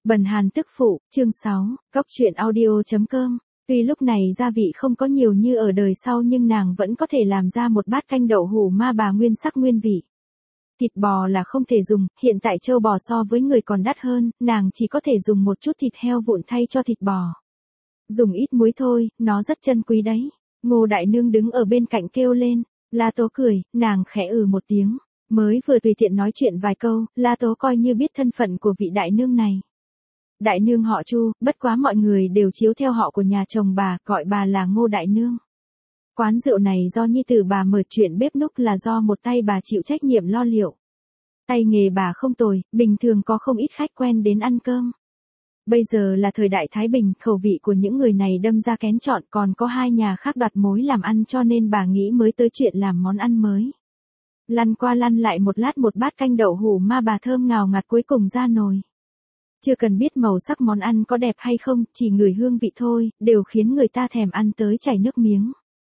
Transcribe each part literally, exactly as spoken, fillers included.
Bần Hàn tức phụ, chương sáu, Cóc truyện audio chấm com. Tuy lúc này gia vị không có nhiều như ở đời sau nhưng nàng vẫn có thể làm ra một bát canh đậu hủ ma bà nguyên sắc nguyên vị. Thịt bò là không thể dùng, hiện tại trâu bò so với người còn đắt hơn, nàng chỉ có thể dùng một chút thịt heo vụn thay cho thịt bò. Dùng ít muối thôi, nó rất chân quý đấy. Ngô Đại Nương đứng ở bên cạnh kêu lên. La Tố cười, nàng khẽ ừ một tiếng. Mới vừa tùy tiện nói chuyện vài câu, La Tố coi như biết thân phận của vị đại nương này. Đại nương họ Chu, bất quá mọi người đều chiếu theo họ của nhà chồng bà, gọi bà là Ngô Đại Nương. Quán rượu này do nhi tử bà mở chuyện bếp núc là do một tay bà chịu trách nhiệm lo liệu. Tay nghề bà không tồi, bình thường có không ít khách quen đến ăn cơm. Bây giờ là thời đại Thái Bình, khẩu vị của những người này đâm ra kén chọn, còn có hai nhà khác đoạt mối làm ăn cho nên bà nghĩ mới tới chuyện làm món ăn mới. Lăn qua lăn lại một lát một bát canh đậu hủ ma bà thơm ngào ngạt cuối cùng ra nồi. Chưa cần biết màu sắc món ăn có đẹp hay không, chỉ ngửi hương vị thôi, đều khiến người ta thèm ăn tới chảy nước miếng.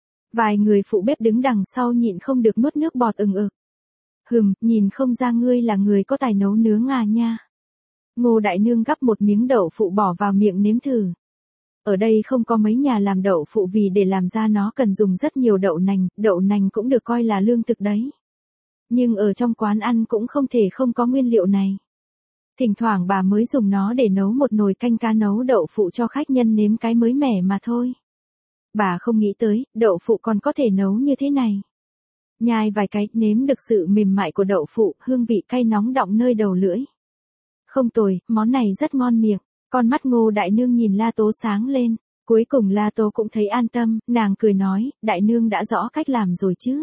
Vài người phụ bếp đứng đằng sau nhịn không được nuốt nước bọt ừng ực. Hừm, nhìn không ra ngươi là người có tài nấu nướng à nha. Ngô Đại Nương gắp một miếng đậu phụ bỏ vào miệng nếm thử. Ở đây không có mấy nhà làm đậu phụ vì để làm ra nó cần dùng rất nhiều đậu nành, đậu nành cũng được coi là lương thực đấy. Nhưng ở trong quán ăn cũng không thể không có nguyên liệu này. Thỉnh thoảng bà mới dùng nó để nấu một nồi canh cá nấu đậu phụ cho khách nhân nếm cái mới mẻ mà thôi. Bà không nghĩ tới, đậu phụ còn có thể nấu như thế này. Nhai vài cái, nếm được sự mềm mại của đậu phụ, hương vị cay nóng đọng nơi đầu lưỡi. Không tồi, món này rất ngon miệng. Con mắt Ngô Đại Nương nhìn La Tố sáng lên. Cuối cùng La Tố cũng thấy an tâm, nàng cười nói, Đại Nương đã rõ cách làm rồi chứ.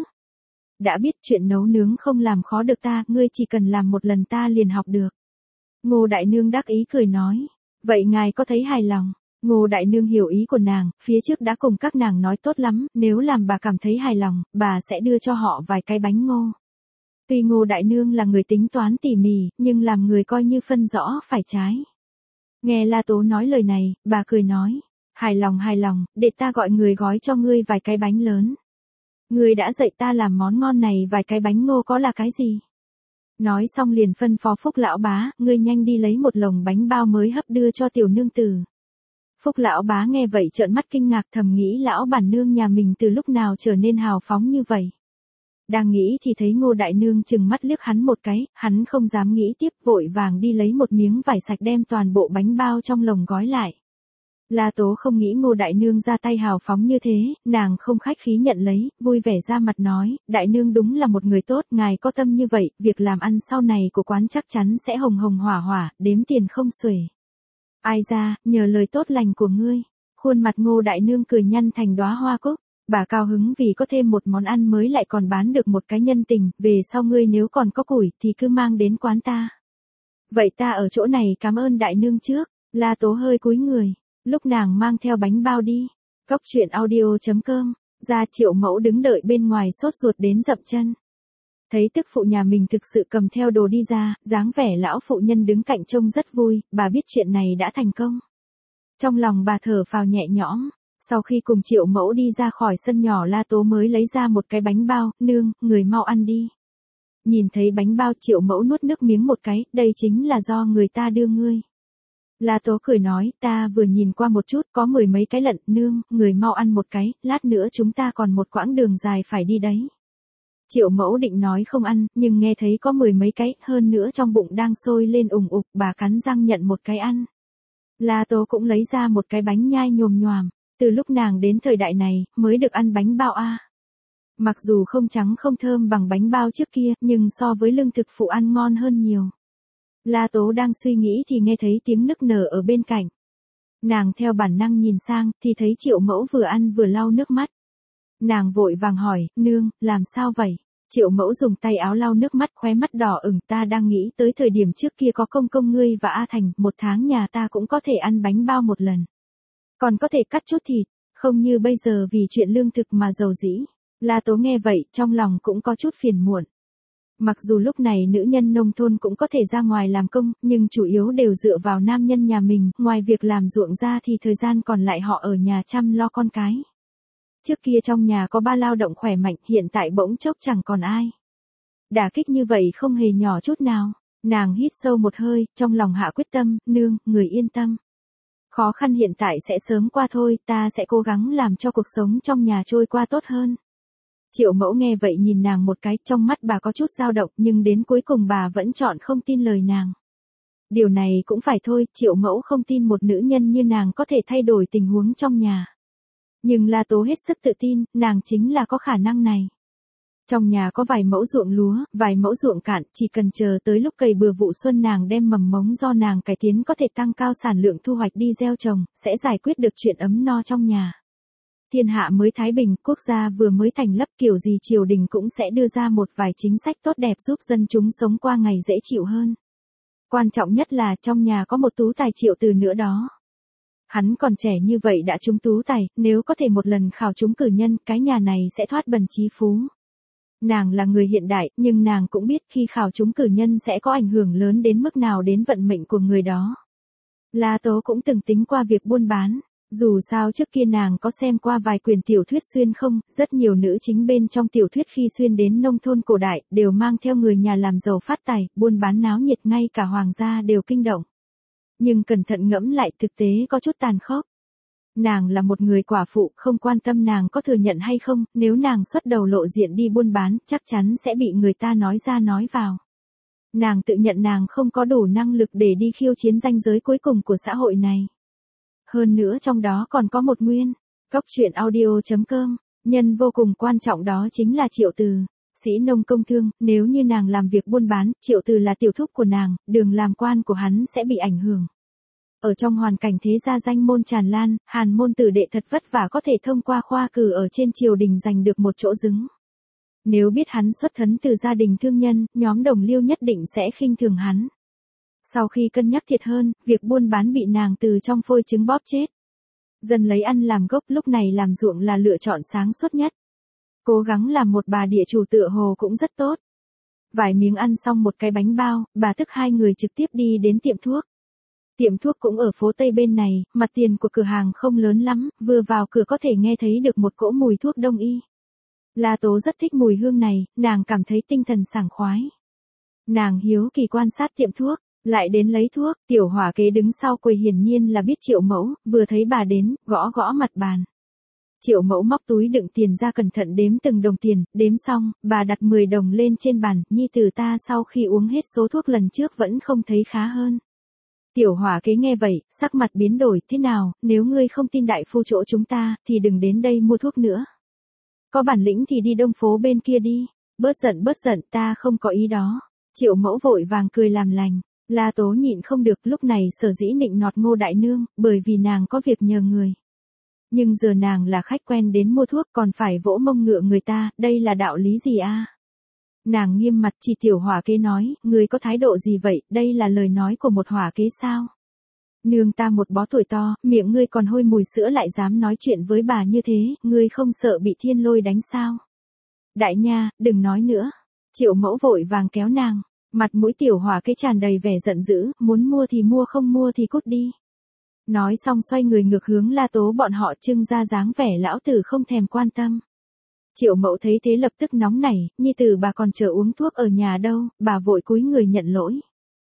Đã biết chuyện nấu nướng không làm khó được ta, ngươi chỉ cần làm một lần ta liền học được. Ngô Đại Nương đắc ý cười nói, vậy ngài có thấy hài lòng? Ngô Đại Nương hiểu ý của nàng, phía trước đã cùng các nàng nói tốt lắm, nếu làm bà cảm thấy hài lòng, bà sẽ đưa cho họ vài cái bánh ngô. Tuy Ngô Đại Nương là người tính toán tỉ mỉ, nhưng làm người coi như phân rõ phải trái. Nghe La Tố nói lời này, bà cười nói, hài lòng hài lòng, để ta gọi người gói cho ngươi vài cái bánh lớn. Ngươi đã dạy ta làm món ngon này vài cái bánh ngô có là cái gì? Nói xong liền phân phó Phúc lão bá, ngươi nhanh đi lấy một lồng bánh bao mới hấp đưa cho tiểu nương tử. Phúc lão bá nghe vậy trợn mắt kinh ngạc thầm nghĩ lão bản nương nhà mình từ lúc nào trở nên hào phóng như vậy. Đang nghĩ thì thấy Ngô Đại Nương chừng mắt liếc hắn một cái, hắn không dám nghĩ tiếp vội vàng đi lấy một miếng vải sạch đem toàn bộ bánh bao trong lồng gói lại. La Tố không nghĩ Ngô Đại Nương ra tay hào phóng như thế, nàng không khách khí nhận lấy, vui vẻ ra mặt nói, Đại Nương đúng là một người tốt, ngài có tâm như vậy, việc làm ăn sau này của quán chắc chắn sẽ hồng hồng hỏa hỏa, đếm tiền không xuể. Ai ra, nhờ lời tốt lành của ngươi, khuôn mặt Ngô Đại Nương cười nhăn thành đóa hoa cúc, bà cao hứng vì có thêm một món ăn mới lại còn bán được một cái nhân tình, về sau ngươi nếu còn có củi thì cứ mang đến quán ta. Vậy ta ở chỗ này cảm ơn Đại Nương trước, La Tố hơi cúi người. Lúc nàng mang theo bánh bao đi, Cóc truyện audio chấm com, ra Triệu Mẫu đứng đợi bên ngoài sốt ruột đến dậm chân. Thấy tức phụ nhà mình thực sự cầm theo đồ đi ra, dáng vẻ lão phụ nhân đứng cạnh trông rất vui, bà biết chuyện này đã thành công. Trong lòng bà thở phào nhẹ nhõm, sau khi cùng Triệu Mẫu đi ra khỏi sân nhỏ La Tố mới lấy ra một cái bánh bao, nương, người mau ăn đi. Nhìn thấy bánh bao Triệu Mẫu nuốt nước miếng một cái, đây chính là do người ta đưa ngươi. La Tố cười nói, ta vừa nhìn qua một chút có mười mấy cái lận, nương, người mau ăn một cái, lát nữa chúng ta còn một quãng đường dài phải đi đấy. Triệu Mẫu định nói không ăn, nhưng nghe thấy có mười mấy cái, hơn nữa trong bụng đang sôi lên ùng ục, bà cắn răng nhận một cái ăn. La Tố cũng lấy ra một cái bánh nhai nhồm nhoàm, từ lúc nàng đến thời đại này, mới được ăn bánh bao a. Mặc dù không trắng không thơm bằng bánh bao trước kia, nhưng so với lương thực phụ ăn ngon hơn nhiều. La Tố đang suy nghĩ thì nghe thấy tiếng nức nở ở bên cạnh. Nàng theo bản năng nhìn sang, thì thấy Triệu Mẫu vừa ăn vừa lau nước mắt. Nàng vội vàng hỏi, nương, làm sao vậy? Triệu Mẫu dùng tay áo lau nước mắt khóe mắt đỏ ửng, ta đang nghĩ tới thời điểm trước kia có công công ngươi và A Thành, một tháng nhà ta cũng có thể ăn bánh bao một lần. Còn có thể cắt chút thịt, không như bây giờ vì chuyện lương thực mà giàu dĩ. La Tố nghe vậy, trong lòng cũng có chút phiền muộn. Mặc dù lúc này nữ nhân nông thôn cũng có thể ra ngoài làm công, nhưng chủ yếu đều dựa vào nam nhân nhà mình, ngoài việc làm ruộng ra thì thời gian còn lại họ ở nhà chăm lo con cái. Trước kia trong nhà có ba lao động khỏe mạnh, hiện tại bỗng chốc chẳng còn ai. Đả kích như vậy không hề nhỏ chút nào. Nàng hít sâu một hơi, trong lòng hạ quyết tâm, nương, người yên tâm. Khó khăn hiện tại sẽ sớm qua thôi, ta sẽ cố gắng làm cho cuộc sống trong nhà trôi qua tốt hơn. Triệu mẫu nghe vậy nhìn nàng một cái, trong mắt bà có chút dao động nhưng đến cuối cùng bà vẫn chọn không tin lời nàng. Điều này cũng phải thôi, triệu mẫu không tin một nữ nhân như nàng có thể thay đổi tình huống trong nhà. Nhưng La Tố hết sức tự tin, nàng chính là có khả năng này. Trong nhà có vài mẫu ruộng lúa, vài mẫu ruộng cạn, chỉ cần chờ tới lúc cày bừa vụ xuân nàng đem mầm mống do nàng cải tiến có thể tăng cao sản lượng thu hoạch đi gieo trồng, sẽ giải quyết được chuyện ấm no trong nhà. Thiên hạ mới thái bình, quốc gia vừa mới thành lập, kiểu gì triều đình cũng sẽ đưa ra một vài chính sách tốt đẹp giúp dân chúng sống qua ngày dễ chịu hơn. Quan trọng nhất là trong nhà có một tú tài Triệu Từ nữa đó. Hắn còn trẻ như vậy đã trúng tú tài, nếu có thể một lần khảo trúng cử nhân, cái nhà này sẽ thoát bần chí phú. Nàng là người hiện đại, nhưng nàng cũng biết khi khảo trúng cử nhân sẽ có ảnh hưởng lớn đến mức nào đến vận mệnh của người đó. La Tố cũng từng tính qua việc buôn bán. Dù sao trước kia nàng có xem qua vài quyển tiểu thuyết xuyên không, rất nhiều nữ chính bên trong tiểu thuyết khi xuyên đến nông thôn cổ đại, đều mang theo người nhà làm giàu phát tài, buôn bán náo nhiệt, ngay cả hoàng gia đều kinh động. Nhưng cẩn thận ngẫm lại, thực tế có chút tàn khốc. Nàng là một người quả phụ, không quan tâm nàng có thừa nhận hay không, nếu nàng xuất đầu lộ diện đi buôn bán, chắc chắn sẽ bị người ta nói ra nói vào. Nàng tự nhận nàng không có đủ năng lực để đi khiêu chiến ranh giới cuối cùng của xã hội này. Hơn nữa trong đó còn có một nguyên. Cóc truyện audio chấm com, nhân vô cùng quan trọng đó chính là Triệu Từ, sĩ nông công thương, nếu như nàng làm việc buôn bán, Triệu Từ là tiểu thúc của nàng, đường làm quan của hắn sẽ bị ảnh hưởng. Ở trong hoàn cảnh thế gia danh môn tràn lan, Hàn môn tử đệ thật vất vả có thể thông qua khoa cử ở trên triều đình giành được một chỗ đứng. Nếu biết hắn xuất thân từ gia đình thương nhân, nhóm đồng liêu nhất định sẽ khinh thường hắn. Sau khi cân nhắc thiệt hơn, việc buôn bán bị nàng từ trong phôi trứng bóp chết. Dân lấy ăn làm gốc, lúc này làm ruộng là lựa chọn sáng suốt nhất. Cố gắng làm một bà địa chủ tựa hồ cũng rất tốt. Vài miếng ăn xong một cái bánh bao, bà thức hai người trực tiếp đi đến tiệm thuốc. Tiệm thuốc cũng ở phố Tây bên này, mặt tiền của cửa hàng không lớn lắm, vừa vào cửa có thể nghe thấy được một cỗ mùi thuốc đông y. La Tố rất thích mùi hương này, nàng cảm thấy tinh thần sảng khoái. Nàng hiếu kỳ quan sát tiệm thuốc. Lại đến lấy thuốc, tiểu hỏa kế đứng sau quầy hiển nhiên là biết Triệu Mẫu, vừa thấy bà đến, gõ gõ mặt bàn. Triệu Mẫu móc túi đựng tiền ra cẩn thận đếm từng đồng tiền, đếm xong, bà đặt mười đồng lên trên bàn, nhi tử ta sau khi uống hết số thuốc lần trước vẫn không thấy khá hơn. Tiểu hỏa kế nghe vậy, sắc mặt biến đổi, thế nào, nếu ngươi không tin đại phu chỗ chúng ta, thì đừng đến đây mua thuốc nữa. Có bản lĩnh thì đi đông phố bên kia đi, bớt giận bớt giận, ta không có ý đó. Triệu Mẫu vội vàng cười làm lành. La Tố nhịn không được, lúc này sở dĩ nịnh nọt Ngô đại nương, bởi vì nàng có việc nhờ người. Nhưng giờ nàng là khách quen đến mua thuốc còn phải vỗ mông ngựa người ta, đây là đạo lý gì a? Nàng nghiêm mặt chỉ tiểu hỏa kế nói, người có thái độ gì vậy, đây là lời nói của một hỏa kế sao? Nương ta một bó tuổi to, miệng ngươi còn hôi mùi sữa lại dám nói chuyện với bà như thế, ngươi không sợ bị thiên lôi đánh sao? Đại nha, đừng nói nữa. Triệu Mẫu vội vàng kéo nàng. Mặt mũi tiểu hỏa kế tràn đầy vẻ giận dữ, muốn mua thì mua không mua thì cút đi. Nói xong xoay người ngược hướng La Tố bọn họ trưng ra dáng vẻ lão tử không thèm quan tâm. Triệu Mẫu thấy thế lập tức nóng nảy, nhi tử bà còn chờ uống thuốc ở nhà đâu, bà vội cúi người nhận lỗi.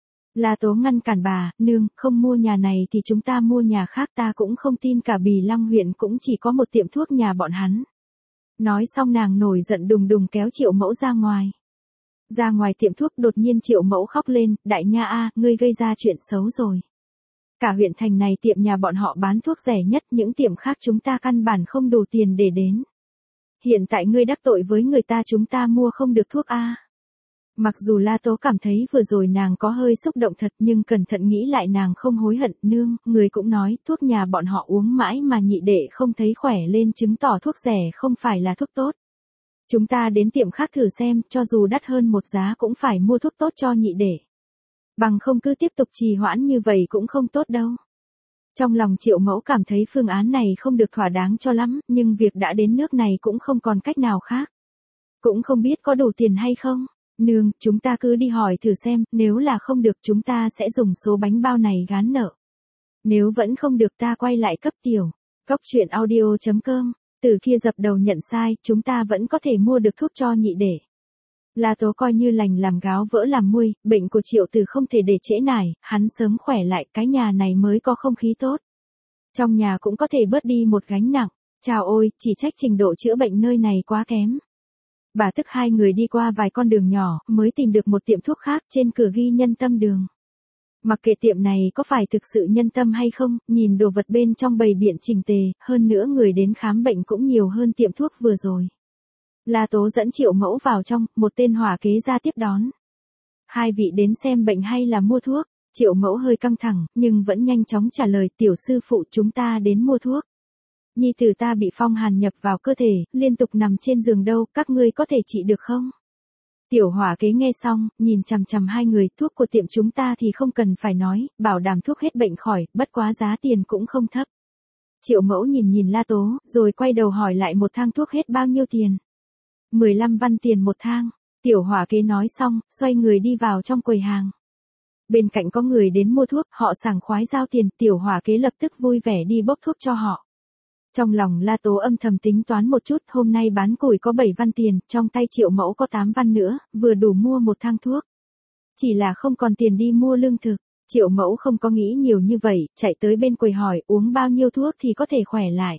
La Tố ngăn cản bà, nương, không mua nhà này thì chúng ta mua nhà khác, ta cũng không tin cả Bì Lăng huyện cũng chỉ có một tiệm thuốc nhà bọn hắn. Nói xong nàng nổi giận đùng đùng kéo Triệu Mẫu ra ngoài. Ra ngoài tiệm thuốc đột nhiên Triệu Mẫu khóc lên, đại nha a, ngươi gây ra chuyện xấu rồi. Cả huyện thành này tiệm nhà bọn họ bán thuốc rẻ nhất, những tiệm khác chúng ta căn bản không đủ tiền để đến. Hiện tại ngươi đắc tội với người ta, chúng ta mua không được thuốc a. Mặc dù La Tố cảm thấy vừa rồi nàng có hơi xúc động thật, nhưng cẩn thận nghĩ lại nàng không hối hận, nương, người cũng nói, thuốc nhà bọn họ uống mãi mà nhị đệ không thấy khỏe lên, chứng tỏ thuốc rẻ không phải là thuốc tốt. Chúng ta đến tiệm khác thử xem, cho dù đắt hơn một giá cũng phải mua thuốc tốt cho nhị đệ. Bằng không cứ tiếp tục trì hoãn như vậy cũng không tốt đâu. Trong lòng Triệu Mẫu cảm thấy phương án này không được thỏa đáng cho lắm, nhưng việc đã đến nước này cũng không còn cách nào khác. Cũng không biết có đủ tiền hay không. Nương, chúng ta cứ đi hỏi thử xem, nếu là không được chúng ta sẽ dùng số bánh bao này gán nợ. Nếu vẫn không được ta quay lại cấp tiểu. Cóc truyện audio chấm com. Từ kia dập đầu nhận sai, chúng ta vẫn có thể mua được thuốc cho nhị đệ. La Tố coi như lành làm gáo vỡ làm muôi, bệnh của Triệu Tử không thể để trễ nải, hắn sớm khỏe lại, cái nhà này mới có không khí tốt. Trong nhà cũng có thể bớt đi một gánh nặng. Chào ôi, chỉ trách trình độ chữa bệnh nơi này quá kém. Bà tức hai người đi qua vài con đường nhỏ, mới tìm được một tiệm thuốc khác, trên cửa ghi Nhân Tâm Đường. Mặc kệ tiệm này có phải thực sự nhân tâm hay không, nhìn đồ vật bên trong bày biện chỉnh tề, hơn nữa người đến khám bệnh cũng nhiều hơn tiệm thuốc vừa rồi. La Tố dẫn Triệu Mẫu vào trong, một tên hỏa kế ra tiếp đón. Hai vị đến xem bệnh hay là mua thuốc? Triệu Mẫu hơi căng thẳng, nhưng vẫn nhanh chóng trả lời, tiểu sư phụ, chúng ta đến mua thuốc. Nhi tử ta bị phong hàn nhập vào cơ thể, liên tục nằm trên giường đâu, các ngươi có thể trị được không? Tiểu hỏa kế nghe xong, nhìn chằm chằm hai người, thuốc của tiệm chúng ta thì không cần phải nói, bảo đảm thuốc hết bệnh khỏi, bất quá giá tiền cũng không thấp. Triệu Mẫu nhìn nhìn La Tố, rồi quay đầu hỏi lại, một thang thuốc hết bao nhiêu tiền? mười lăm văn tiền một thang. Tiểu hỏa kế nói xong, xoay người đi vào trong quầy hàng. Bên cạnh có người đến mua thuốc, họ sảng khoái giao tiền, tiểu hỏa kế lập tức vui vẻ đi bốc thuốc cho họ. Trong lòng La Tố âm thầm tính toán một chút, hôm nay bán củi có bảy văn tiền, trong tay Triệu Mẫu có tám văn nữa, vừa đủ mua một thang thuốc. Chỉ là không còn tiền đi mua lương thực. Triệu Mẫu không có nghĩ nhiều như vậy, chạy tới bên quầy hỏi, uống bao nhiêu thuốc thì có thể khỏe lại.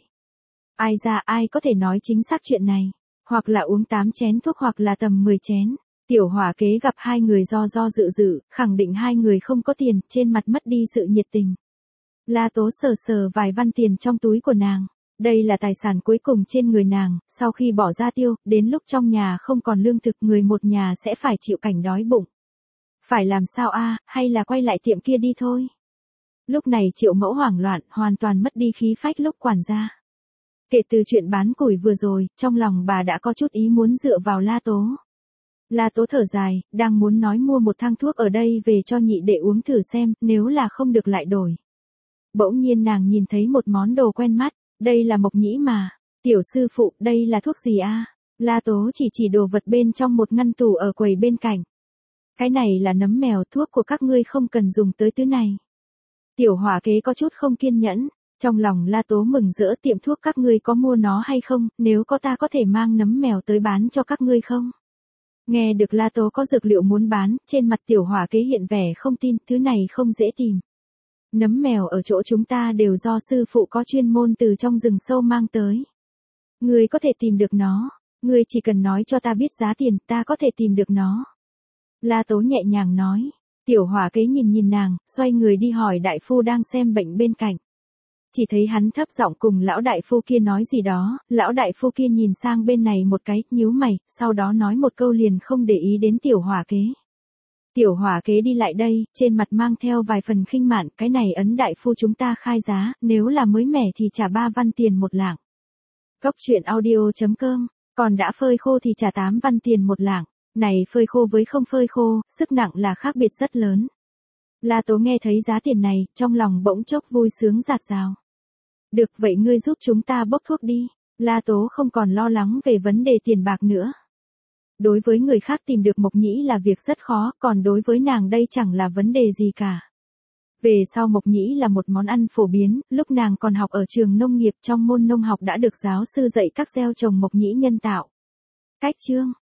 Ai ra ai có thể nói chính xác chuyện này, hoặc là uống tám chén thuốc hoặc là tầm mười chén. Tiểu hỏa kế gặp hai người do do dự dự, khẳng định hai người không có tiền, trên mặt mất đi sự nhiệt tình. La Tố sờ sờ vài văn tiền trong túi của nàng. Đây là tài sản cuối cùng trên người nàng, sau khi bỏ ra tiêu, đến lúc trong nhà không còn lương thực, người một nhà sẽ phải chịu cảnh đói bụng. Phải làm sao a, hay là quay lại tiệm kia đi thôi. Lúc này Triệu Mẫu hoảng loạn, hoàn toàn mất đi khí phách lúc quản gia. Kể từ chuyện bán củi vừa rồi, trong lòng bà đã có chút ý muốn dựa vào La Tố. La Tố thở dài, đang muốn nói mua một thang thuốc ở đây về cho nhị đệ uống thử xem, nếu là không được lại đổi. Bỗng nhiên nàng nhìn thấy một món đồ quen mắt. Đây là mộc nhĩ mà. Tiểu sư phụ, đây là thuốc gì a? La Tố chỉ chỉ đồ vật bên trong một ngăn tủ ở quầy bên cạnh. Cái này là nấm mèo, thuốc của các ngươi không cần dùng tới thứ này. Tiểu hỏa kế có chút không kiên nhẫn. Trong lòng La Tố mừng rỡ, tiệm thuốc các ngươi có mua nó hay không, nếu có ta có thể mang nấm mèo tới bán cho các ngươi không? Nghe được La Tố có dược liệu muốn bán, trên mặt tiểu hỏa kế hiện vẻ không tin, thứ này không dễ tìm. Nấm mèo ở chỗ chúng ta đều do sư phụ có chuyên môn từ trong rừng sâu mang tới. Ngươi có thể tìm được nó, ngươi chỉ cần nói cho ta biết giá tiền, ta có thể tìm được nó. La Tố nhẹ nhàng nói. Tiểu hỏa kế nhìn nhìn nàng, xoay người đi hỏi đại phu đang xem bệnh bên cạnh. Chỉ thấy hắn thấp giọng cùng lão đại phu kia nói gì đó, lão đại phu kia nhìn sang bên này một cái, nhíu mày, sau đó nói một câu liền không để ý đến tiểu hỏa kế. Tiểu hỏa kế đi lại đây, trên mặt mang theo vài phần khinh mạn, cái này ấn đại phu chúng ta khai giá, nếu là mới mẻ thì trả ba văn tiền một lạng. Cốc truyện audio chấm com, còn đã phơi khô thì trả tám văn tiền một lạng, này phơi khô với không phơi khô, sức nặng là khác biệt rất lớn. La Tố nghe thấy giá tiền này, trong lòng bỗng chốc vui sướng rạt rào. Được vậy ngươi giúp chúng ta bốc thuốc đi, La Tố không còn lo lắng về vấn đề tiền bạc nữa. Đối với người khác tìm được mộc nhĩ là việc rất khó, còn đối với nàng đây chẳng là vấn đề gì cả. Về sau mộc nhĩ là một món ăn phổ biến, lúc nàng còn học ở trường nông nghiệp trong môn nông học đã được giáo sư dạy các gieo trồng mộc nhĩ nhân tạo. Cách chương